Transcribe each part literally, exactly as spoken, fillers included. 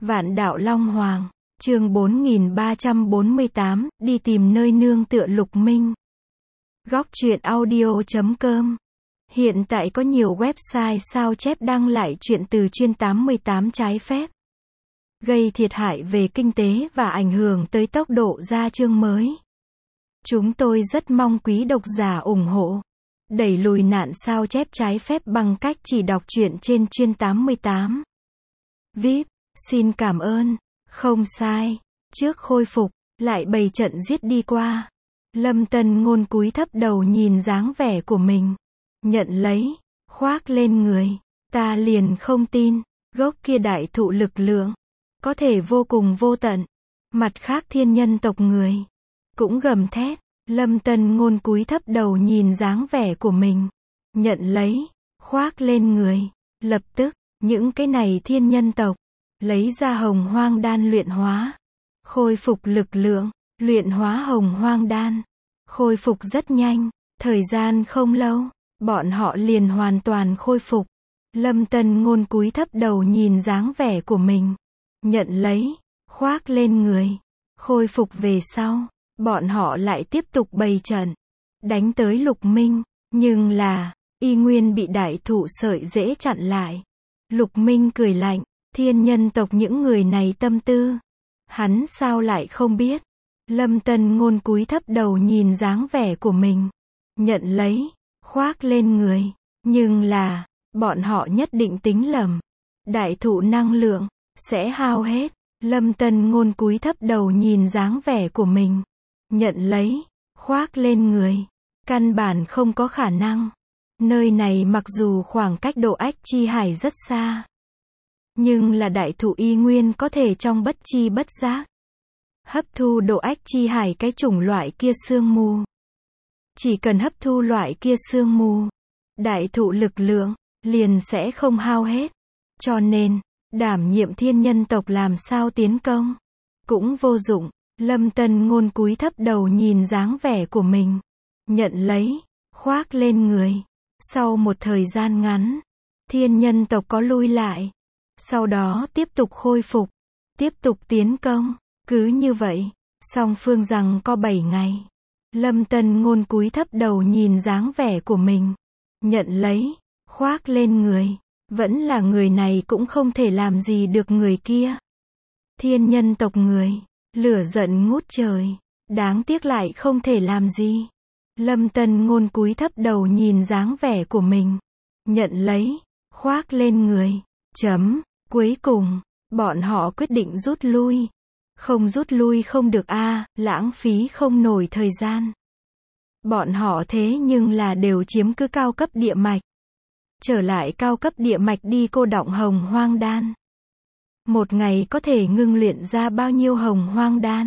Vạn đạo Long Hoàng, chương bốn nghìn ba trăm bốn mươi tám, đi tìm nơi nương tựa Lục Minh. Góc truyện audio chấm com. Hiện tại có nhiều website sao chép đăng lại truyện từ chuyên tám mươi tám trái phép, gây thiệt hại về kinh tế và ảnh hưởng tới tốc độ ra chương mới. Chúng tôi rất mong quý độc giả ủng hộ, đẩy lùi nạn sao chép trái phép bằng cách chỉ đọc truyện trên chuyên tám mươi tám. vê i pê, xin cảm ơn. Không sai, trước khôi phục, lại bày trận giết đi qua. Lâm Tân Ngôn cúi thấp đầu nhìn dáng vẻ của mình, nhận lấy, khoác lên người. Ta liền không tin, gốc kia đại thụ lực lượng, có thể vô cùng vô tận. Mặt khác thiên nhân tộc người, cũng gầm thét. Lâm Tân Ngôn cúi thấp đầu nhìn dáng vẻ của mình, nhận lấy, khoác lên người. Lập tức, những cái này thiên nhân tộc, lấy ra hồng hoang đan luyện hóa, khôi phục lực lượng, luyện hóa hồng hoang đan, khôi phục rất nhanh, thời gian không lâu, bọn họ liền hoàn toàn khôi phục. Lâm Tân Ngôn cúi thấp đầu nhìn dáng vẻ của mình, nhận lấy, khoác lên người, khôi phục về sau, bọn họ lại tiếp tục bày trận, đánh tới Lục Minh, nhưng là, y nguyên bị đại thụ sợi rễ chặn lại. Lục Minh cười lạnh, thiên nhân tộc những người này tâm tư, hắn sao lại không biết. Lâm Tân Ngôn cúi thấp đầu nhìn dáng vẻ của mình, nhận lấy, khoác lên người, nhưng là, bọn họ nhất định tính lầm, đại thụ năng lượng sẽ hao hết. Lâm Tân Ngôn cúi thấp đầu nhìn dáng vẻ của mình, nhận lấy, khoác lên người, căn bản không có khả năng. Nơi này mặc dù khoảng cách độ ách chi hải rất xa, nhưng là đại thụ y nguyên có thể trong bất chi bất giác hấp thu độ ách chi hải cái chủng loại kia sương mù. Chỉ cần hấp thu loại kia sương mù, đại thụ lực lượng liền sẽ không hao hết. Cho nên, đảm nhiệm thiên nhân tộc làm sao tiến công cũng vô dụng. Lâm Tân Ngôn cúi thấp đầu nhìn dáng vẻ của mình, nhận lấy, khoác lên người. Sau một thời gian ngắn, thiên nhân tộc có lui lại, sau đó tiếp tục khôi phục, tiếp tục tiến công. Cứ như vậy, song phương rằng có bảy ngày. Lâm Tân Ngôn cúi thấp đầu nhìn dáng vẻ của mình, nhận lấy, khoác lên người. Vẫn là người này cũng không thể làm gì được người kia. Thiên nhân tộc người, lửa giận ngút trời, đáng tiếc lại không thể làm gì. Lâm Tân Ngôn cúi thấp đầu nhìn dáng vẻ của mình, nhận lấy, khoác lên người. Chấm, cuối cùng, bọn họ quyết định rút lui. Không rút lui không được a, à, lãng phí không nổi thời gian. Bọn họ thế nhưng là đều chiếm cứ cao cấp địa mạch. Trở lại cao cấp địa mạch đi cô đọng hồng hoang đan. Một ngày có thể ngưng luyện ra bao nhiêu hồng hoang đan?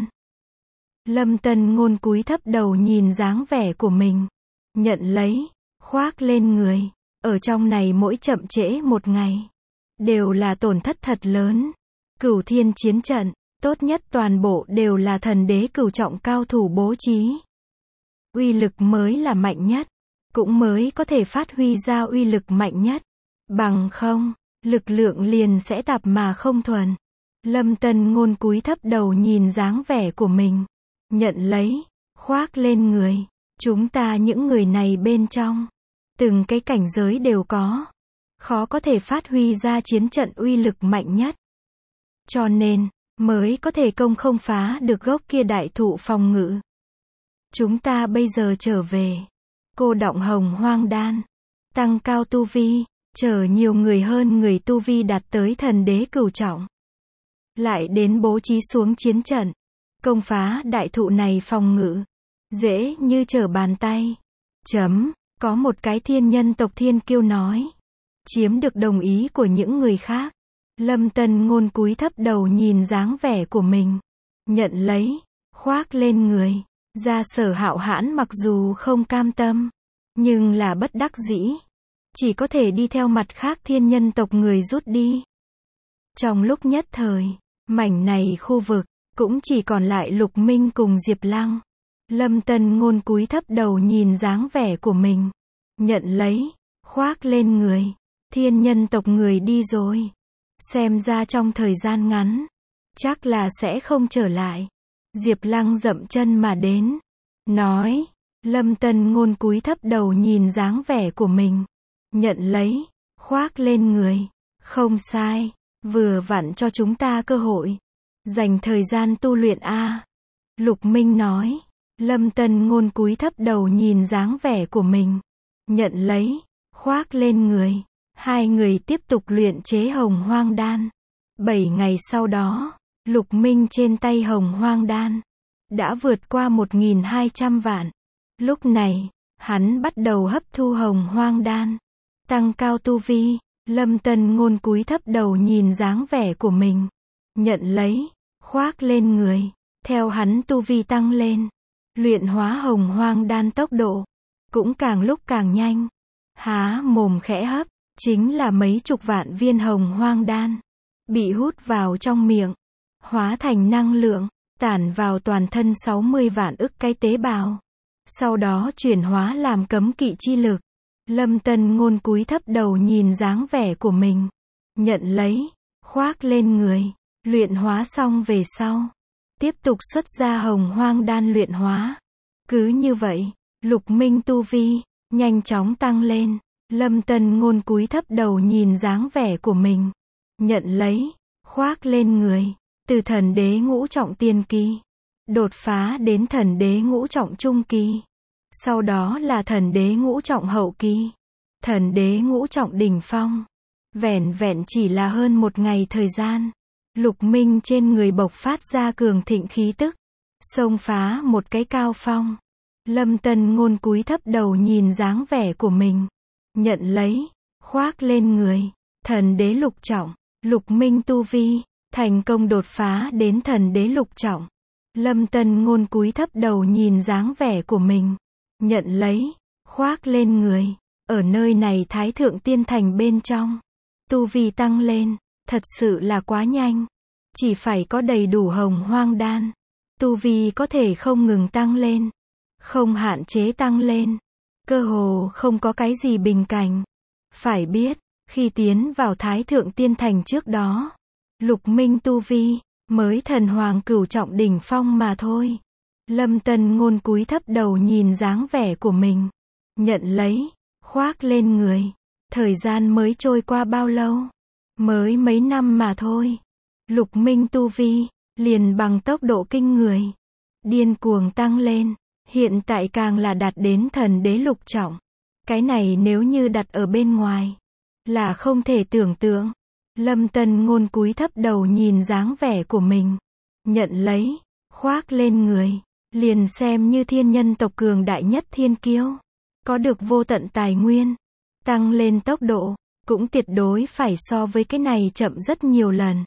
Lâm Tân Ngôn cúi thấp đầu nhìn dáng vẻ của mình, nhận lấy, khoác lên người. Ở trong này mỗi chậm trễ một ngày, đều là tổn thất thật lớn. Cửu thiên chiến trận, tốt nhất toàn bộ đều là thần đế cửu trọng cao thủ bố trí. Uy lực mới là mạnh nhất, cũng mới có thể phát huy ra uy lực mạnh nhất. Bằng không, lực lượng liền sẽ tạp mà không thuần. Lâm Tân Ngôn cúi thấp đầu nhìn dáng vẻ của mình, nhận lấy, khoác lên người. Chúng ta những người này bên trong, từng cái cảnh giới đều có, khó có thể phát huy ra chiến trận uy lực mạnh nhất. Cho nên, mới có thể công không phá được gốc kia đại thụ phòng ngự. Chúng ta bây giờ trở về, cô đọng hồng hoang đan, tăng cao tu vi, chờ nhiều người hơn người tu vi đạt tới thần đế cửu trọng. Lại đến bố trí xuống chiến trận, công phá đại thụ này phòng ngự, dễ như trở bàn tay. Chấm, có một cái thiên nhân tộc thiên kiêu nói, chiếm được đồng ý của những người khác. Lâm Tân Ngôn cúi thấp đầu nhìn dáng vẻ của mình, nhận lấy, khoác lên người. Gia Sở Hạo Hãn mặc dù không cam tâm, nhưng là bất đắc dĩ, chỉ có thể đi theo mặt khác thiên nhân tộc người rút đi. Trong lúc nhất thời, mảnh này khu vực, cũng chỉ còn lại Lục Minh cùng Diệp Lăng. Lâm Tân Ngôn cúi thấp đầu nhìn dáng vẻ của mình, nhận lấy, khoác lên người. Thiên nhân tộc người đi rồi. xem ra trong thời gian ngắn, chắc là sẽ không trở lại. Diệp Lăng dậm chân mà đến, nói, Lâm Tân Ngôn cúi thấp đầu nhìn dáng vẻ của mình, nhận lấy, khoác lên người, không sai, vừa vặn cho chúng ta cơ hội, dành thời gian tu luyện a. Lục Minh nói, Lâm Tân Ngôn cúi thấp đầu nhìn dáng vẻ của mình, nhận lấy, khoác lên người, hai người tiếp tục luyện chế Hồng Hoang Đan. Bảy ngày sau đó, Lục Minh trên tay Hồng Hoang Đan đã vượt qua một nghìn hai trăm vạn. Lúc này, hắn bắt đầu hấp thu Hồng Hoang Đan, tăng cao tu vi. Lâm Tân Ngôn cúi thấp đầu nhìn dáng vẻ của mình, nhận lấy, khoác lên người, theo hắn tu vi tăng lên, luyện hóa Hồng Hoang Đan tốc độ cũng càng lúc càng nhanh. Há mồm khẽ hấp, chính là mấy chục vạn viên Hồng Hoang Đan bị hút vào trong miệng, hóa thành năng lượng, tản vào toàn thân sáu mươi vạn ức cái tế bào, sau đó chuyển hóa làm cấm kỵ chi lực. Lâm Tân Ngôn cúi thấp đầu nhìn dáng vẻ của mình, nhận lấy, khoác lên người, luyện hóa xong về sau, tiếp tục xuất ra Hồng Hoang Đan luyện hóa. Cứ như vậy, Lục Minh tu vi nhanh chóng tăng lên. Lâm Tân Ngôn cúi thấp đầu nhìn dáng vẻ của mình, nhận lấy, khoác lên người, từ thần đế ngũ trọng tiên kỳ đột phá đến thần đế ngũ trọng trung kỳ, sau đó là thần đế ngũ trọng hậu kỳ, thần đế ngũ trọng đỉnh phong. Vẻn vẹn chỉ là hơn một ngày thời gian, Lục Minh trên người bộc phát ra cường thịnh khí tức, xông phá một cái cao phong. Lâm Tân Ngôn cúi thấp đầu nhìn dáng vẻ của mình, nhận lấy, khoác lên người, thần đế lục trọng. Lục Minh tu vi thành công đột phá đến thần đế lục trọng. Lâm Tân Ngôn cúi thấp đầu nhìn dáng vẻ của mình, nhận lấy, khoác lên người, ở nơi này Thái Thượng Tiên Thành bên trong, tu vi tăng lên, thật sự là quá nhanh, chỉ phải có đầy đủ Hồng Hoang Đan, tu vi có thể không ngừng tăng lên, không hạn chế tăng lên, cơ hồ không có cái gì bình cảnh. Phải biết, khi tiến vào Thái Thượng Tiên Thành trước đó, Lục Minh tu vi mới thần hoàng cửu trọng đỉnh phong mà thôi. Lâm Tân Ngôn cúi thấp đầu nhìn dáng vẻ của mình, nhận lấy, khoác lên người. Thời gian mới trôi qua bao lâu? Mới mấy năm mà thôi. Lục Minh tu vi liền bằng tốc độ kinh người, điên cuồng tăng lên, hiện tại càng là đạt đến thần đế lục trọng. Cái này nếu như đặt ở bên ngoài là không thể tưởng tượng. Lâm Tân Ngôn cúi thấp đầu nhìn dáng vẻ của mình, nhận lấy, khoác lên người, liền xem như thiên nhân tộc cường đại nhất thiên kiêu, có được vô tận tài nguyên, tăng lên tốc độ cũng tuyệt đối phải so với cái này chậm rất nhiều lần.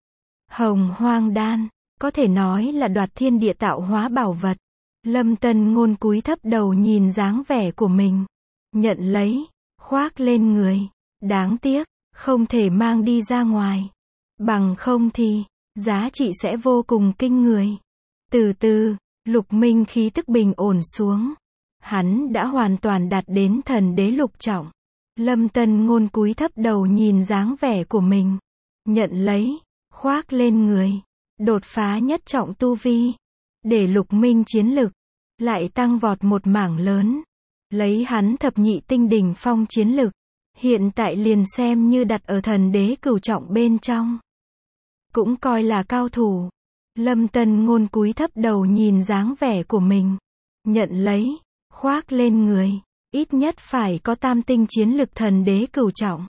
Hồng Hoang Đan có thể nói là đoạt thiên địa tạo hóa bảo vật. Lâm Tân Ngôn cúi thấp đầu nhìn dáng vẻ của mình, nhận lấy, khoác lên người. Đáng tiếc, không thể mang đi ra ngoài. Bằng không thì, giá trị sẽ vô cùng kinh người. Từ từ, Lục Minh khí tức bình ổn xuống. Hắn đã hoàn toàn đạt đến thần đế lục trọng. Lâm Tân Ngôn cúi thấp đầu nhìn dáng vẻ của mình, nhận lấy, khoác lên người. Đột phá nhất trọng tu vi, để Lục Minh chiến lực lại tăng vọt một mảng lớn. Lấy hắn thập nhị tinh đỉnh phong chiến lực, hiện tại liền xem như đặt ở thần đế cửu trọng bên trong, cũng coi là cao thủ. Lâm Tân Ngôn cúi thấp đầu nhìn dáng vẻ của mình, nhận lấy, khoác lên người. Ít nhất phải có tam tinh chiến lực thần đế cửu trọng,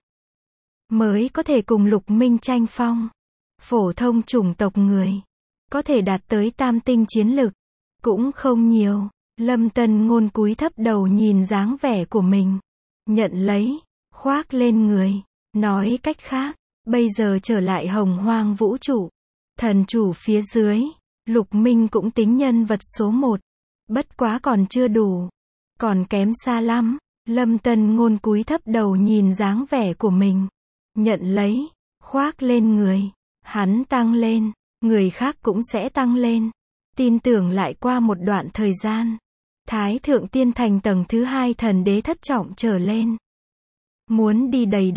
mới có thể cùng Lục Minh tranh phong. Phổ thông chủng tộc người, có thể đạt tới tam tinh chiến lực, cũng không nhiều. Lâm Tân Ngôn cúi thấp đầu nhìn dáng vẻ của mình, nhận lấy, khoác lên người. Nói cách khác, bây giờ trở lại Hồng Hoang vũ trụ, thần chủ phía dưới, Lục Minh cũng tính nhân vật số một. Bất quá còn chưa đủ, còn kém xa lắm. Lâm Tân Ngôn cúi thấp đầu nhìn dáng vẻ của mình, nhận lấy, khoác lên người. Hắn tăng lên, người khác cũng sẽ tăng lên. Tin tưởng lại qua một đoạn thời gian, Thái Thượng Tiên Thành tầng thứ hai thần đế thất trọng trở lên, muốn đi đầy đất,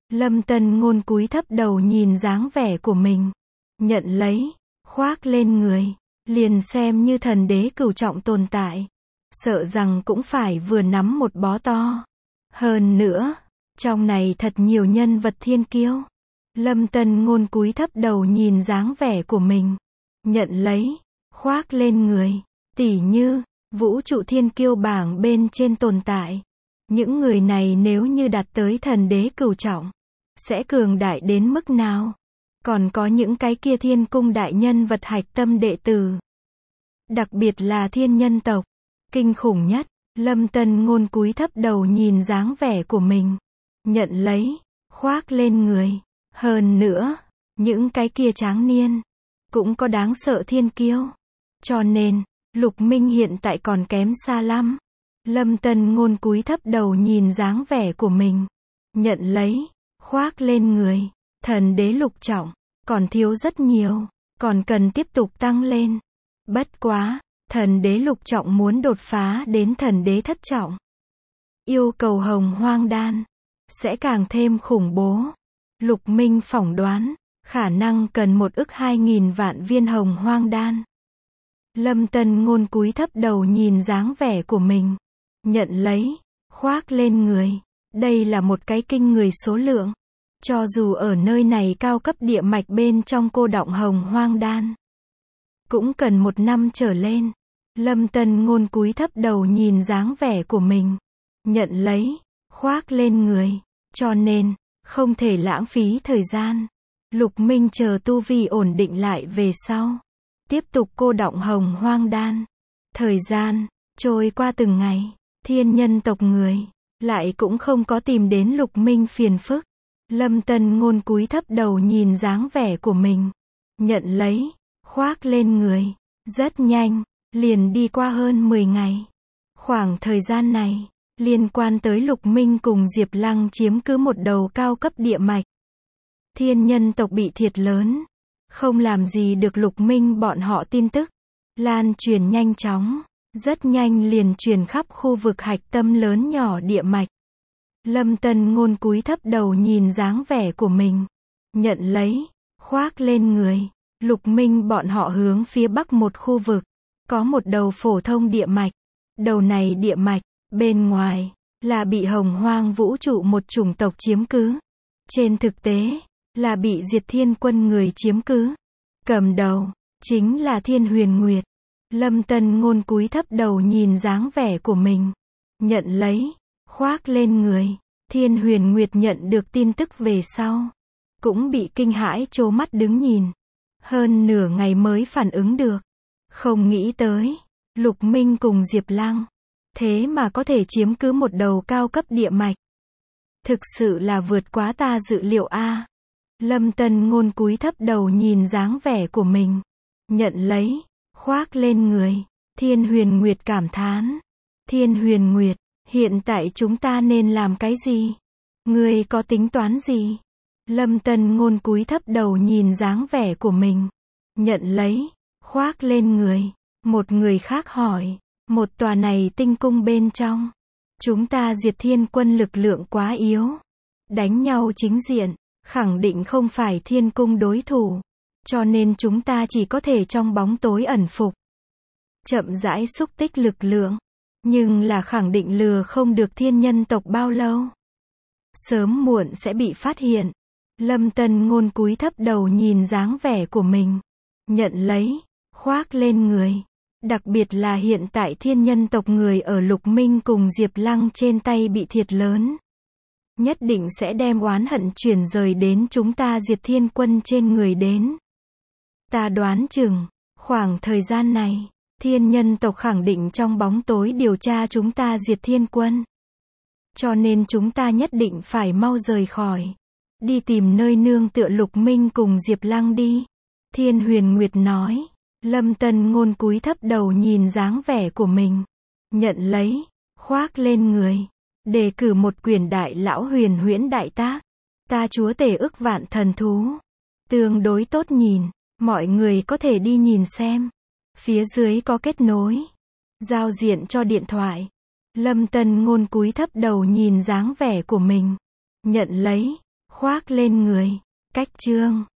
Lâm Tân Ngôn cúi thấp đầu nhìn dáng vẻ của mình. Nhận lấy, khoác lên người. Liền xem như thần đế cửu trọng tồn tại. Sợ rằng cũng phải vừa nắm một bó to. Hơn nữa, trong này thật nhiều nhân vật thiên kiêu. Lâm Tân Ngôn cúi thấp đầu nhìn dáng vẻ của mình. Nhận lấy, khoác lên người. Tỉ như, vũ trụ thiên kiêu bảng bên trên tồn tại. Những người này nếu như đạt tới thần đế cửu trọng, sẽ cường đại đến mức nào? Còn có những cái kia thiên cung đại nhân vật hạch tâm đệ tử. Đặc biệt là thiên nhân tộc. Kinh khủng nhất, Lâm Tân Ngôn cúi thấp đầu nhìn dáng vẻ của mình. Nhận lấy, khoác lên người. Hơn nữa, những cái kia tráng niên, cũng có đáng sợ thiên kiêu. Cho nên, Lục Minh hiện tại còn kém xa lắm. Lâm Tân Ngôn cúi thấp đầu nhìn dáng vẻ của mình. Nhận lấy, khoác lên người. Thần đế lục trọng, còn thiếu rất nhiều, còn cần tiếp tục tăng lên. Bất quá, thần đế lục trọng muốn đột phá đến thần đế thất trọng. Yêu cầu hồng hoang đan, sẽ càng thêm khủng bố. Lục Minh phỏng đoán, khả năng cần một ức hai nghìn vạn viên hồng hoang đan. Lâm Tân Ngôn cúi thấp đầu nhìn dáng vẻ của mình. Nhận lấy, khoác lên người. Đây là một cái kinh người số lượng. Cho dù ở nơi này cao cấp địa mạch bên trong cô đọng hồng hoang đan, cũng cần một năm trở lên. Lâm Tân Ngôn cúi thấp đầu nhìn dáng vẻ của mình. Nhận lấy, khoác lên người. Cho nên, không thể lãng phí thời gian. Lục Minh chờ tu vi ổn định lại về sau. Tiếp tục cô đọng hồng hoang đan. Thời gian, trôi qua từng ngày. Thiên nhân tộc người, lại cũng không có tìm đến Lục Minh phiền phức. Lâm Tân Ngôn cúi thấp đầu nhìn dáng vẻ của mình. Nhận lấy, khoác lên người. Rất nhanh, liền đi qua hơn mười ngày. Khoảng thời gian này, liên quan tới Lục Minh cùng Diệp Lăng chiếm cứ một đầu cao cấp địa mạch. Thiên nhân tộc bị thiệt lớn. Không làm gì được Lục Minh bọn họ tin tức. Lan truyền nhanh chóng. Rất nhanh liền truyền khắp khu vực hạch tâm lớn nhỏ địa mạch. Lâm Tân Ngôn cúi thấp đầu nhìn dáng vẻ của mình. Nhận lấy, khoác lên người. Lục Minh bọn họ hướng phía bắc một khu vực. Có một đầu phổ thông địa mạch. Đầu này địa mạch, bên ngoài, là bị hồng hoang vũ trụ một chủng tộc chiếm cứ. Trên thực tế, là bị Diệt Thiên quân người chiếm cứ. Cầm đầu, chính là Thiên Huyền Nguyệt. Lâm Tân Ngôn cúi thấp đầu nhìn dáng vẻ của mình. Nhận lấy, khoác lên người. Thiên Huyền Nguyệt nhận được tin tức về sau, cũng bị kinh hãi trố mắt đứng nhìn. Hơn nửa ngày mới phản ứng được. Không nghĩ tới, Lục Minh cùng Diệp Lăng, thế mà có thể chiếm cứ một đầu cao cấp địa mạch. Thực sự là vượt quá ta dự liệu a. Lâm Tân Ngôn cúi thấp đầu nhìn dáng vẻ của mình. Nhận lấy, khoác lên người. Thiên Huyền Nguyệt cảm thán. Thiên Huyền Nguyệt, hiện tại chúng ta nên làm cái gì? Ngươi có tính toán gì? Lâm Tân Ngôn cúi thấp đầu nhìn dáng vẻ của mình. Nhận lấy, khoác lên người. Một người khác hỏi. Một tòa này tinh cung bên trong, chúng ta Diệt Thiên quân lực lượng quá yếu. Đánh nhau chính diện, khẳng định không phải thiên cung đối thủ. Cho nên chúng ta chỉ có thể trong bóng tối ẩn phục. Chậm rãi xúc tích lực lượng. Nhưng là khẳng định lừa không được thiên nhân tộc bao lâu. Sớm muộn sẽ bị phát hiện. Lâm Tân Ngôn cúi thấp đầu nhìn dáng vẻ của mình. Nhận lấy, khoác lên người. Đặc biệt là hiện tại thiên nhân tộc người ở Lục Minh cùng Diệp Lăng trên tay bị thiệt lớn. Nhất định sẽ đem oán hận chuyển rời đến chúng ta Diệt Thiên quân trên người đến. Ta đoán chừng, khoảng thời gian này, thiên nhân tộc khẳng định trong bóng tối điều tra chúng ta Diệt Thiên quân. Cho nên chúng ta nhất định phải mau rời khỏi. Đi tìm nơi nương tựa Lục Minh cùng Diệp Lăng đi. Thiên Huyền Nguyệt nói. Lâm Tân Ngôn cúi thấp đầu nhìn dáng vẻ của mình. Nhận lấy, khoác lên người. Đề cử một quyển đại lão huyền huyễn đại tác. Ta chúa tể ức vạn thần thú. Tương đối tốt nhìn. Mọi người có thể đi nhìn xem. Phía dưới có kết nối. Giao diện cho điện thoại. Lâm Tân Ngôn cúi thấp đầu nhìn dáng vẻ của mình. Nhận lấy, khoác lên người. Cách chương